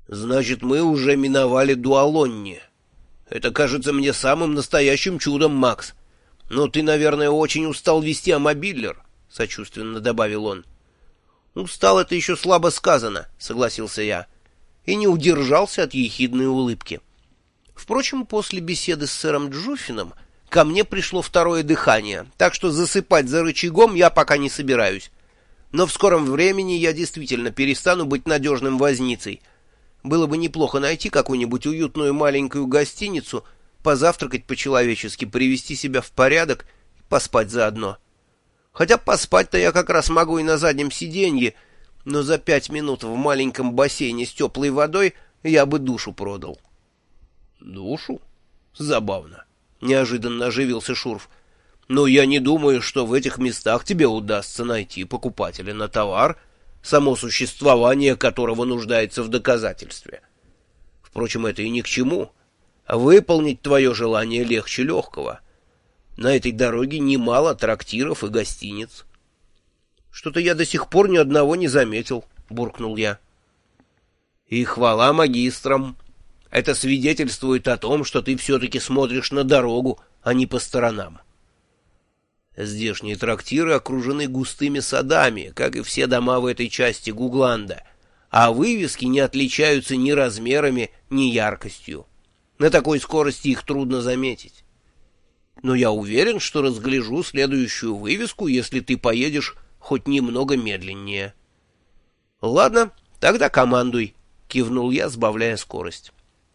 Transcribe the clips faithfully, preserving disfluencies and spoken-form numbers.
Значит, мы уже миновали Дуалонни. Это кажется мне самым настоящим чудом, Макс. Но ты, наверное, очень устал вести амобиллер, — сочувственно добавил он. Устал — это еще слабо сказано, — согласился я, и не удержался от ехидной улыбки. Впрочем, после беседы с сэром Джуффином ко мне пришло второе дыхание, так что засыпать за рычагом я пока не собираюсь. Но в скором времени я действительно перестану быть надежным возницей. Было бы неплохо найти какую-нибудь уютную маленькую гостиницу, позавтракать по-человечески, привести себя в порядок и поспать заодно. Хотя поспать-то я как раз могу и на заднем сиденье, но за пять минут в маленьком бассейне с теплой водой я бы душу продал. — Душу? Забавно. Неожиданно оживился Шурф. Но я не думаю, что в этих местах тебе удастся найти покупателя на товар, само существование которого нуждается в доказательстве. Впрочем, это и ни к чему. Выполнить твое желание легче легкого. На этой дороге немало трактиров и гостиниц. — Что-то я до сих пор ни одного не заметил, — буркнул я. — И хвала магистрам. Это свидетельствует о том, что ты все-таки смотришь на дорогу, а не по сторонам. Здешние трактиры окружены густыми садами, как и все дома в этой части Гугланда, а вывески не отличаются ни размерами, ни яркостью. На такой скорости их трудно заметить. Но я уверен, что разгляжу следующую вывеску, если ты поедешь хоть немного медленнее. — Ладно, тогда командуй, — кивнул я, сбавляя скорость.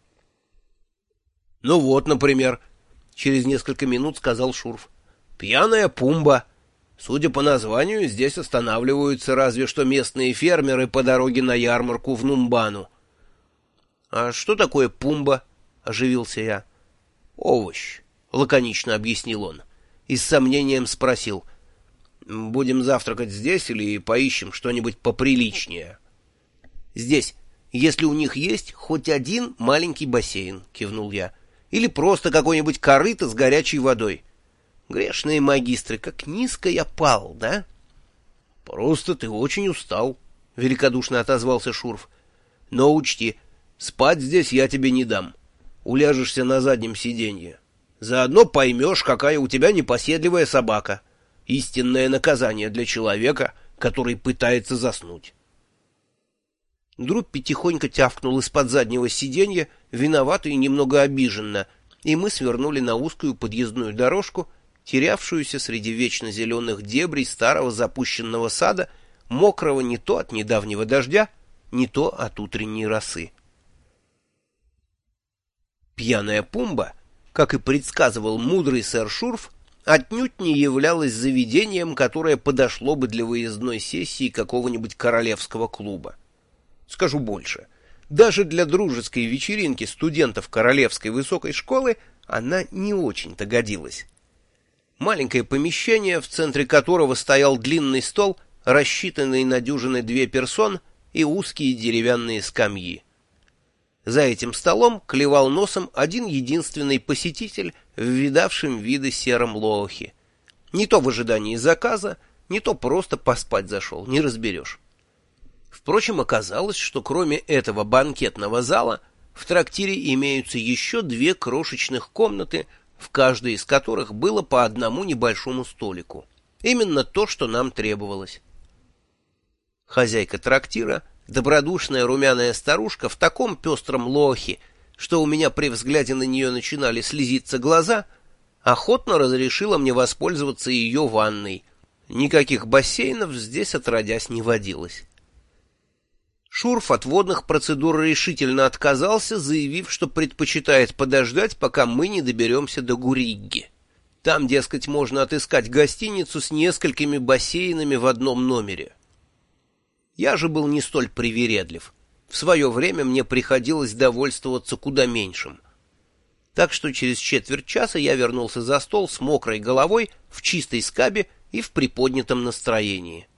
— Ну вот, например, — через несколько минут сказал Шурф. — Пьяная Пумба. Судя по названию, здесь останавливаются разве что местные фермеры по дороге на ярмарку в Нумбану. — А что такое Пумба? — оживился я. — Овощ, — лаконично объяснил он и с сомнением спросил. — Будем завтракать здесь или поищем что-нибудь поприличнее? — Здесь, если у них есть хоть один маленький бассейн, — кивнул я, — или просто какой-нибудь корыто с горячей водой. Грешные магистры, как низко я пал, да? — Просто ты очень устал, — великодушно отозвался Шурф. — Но учти, спать здесь я тебе не дам. Уляжешься на заднем сиденье. Заодно поймешь, какая у тебя непоседливая собака. Истинное наказание для человека, который пытается заснуть. Друппи тихонько тявкнул из-под заднего сиденья, виновато и немного обиженно, и мы свернули на узкую подъездную дорожку, терявшуюся среди вечно зеленых дебрей старого запущенного сада, мокрого не то от недавнего дождя, не то от утренней росы. Пьяная Пумба, как и предсказывал мудрый сэр Шурф, отнюдь не являлась заведением, которое подошло бы для выездной сессии какого-нибудь королевского клуба. Скажу больше, даже для дружеской вечеринки студентов Королевской высокой школы она не очень-то годилась. Маленькое помещение, в центре которого стоял длинный стол, рассчитанный на дюжины две персон, и узкие деревянные скамьи. За этим столом клевал носом один единственный посетитель в видавшем виды сером лоохе. Не то в ожидании заказа, не то просто поспать зашел, не разберешь. Впрочем, оказалось, что кроме этого банкетного зала в трактире имеются еще две крошечных комнаты, в каждой из которых было по одному небольшому столику. Именно то, что нам требовалось. Хозяйка трактира, добродушная румяная старушка в таком пестром лохе, что у меня при взгляде на нее начинали слезиться глаза, охотно разрешила мне воспользоваться ее ванной. Никаких бассейнов здесь отродясь не водилось. Шурф от водных процедур решительно отказался, заявив, что предпочитает подождать, пока мы не доберемся до Гуригги. Там, дескать, можно отыскать гостиницу с несколькими бассейнами в одном номере. Я же был не столь привередлив. В свое время мне приходилось довольствоваться куда меньшим. Так что через четверть часа я вернулся за стол с мокрой головой, в чистой скабе и в приподнятом настроении.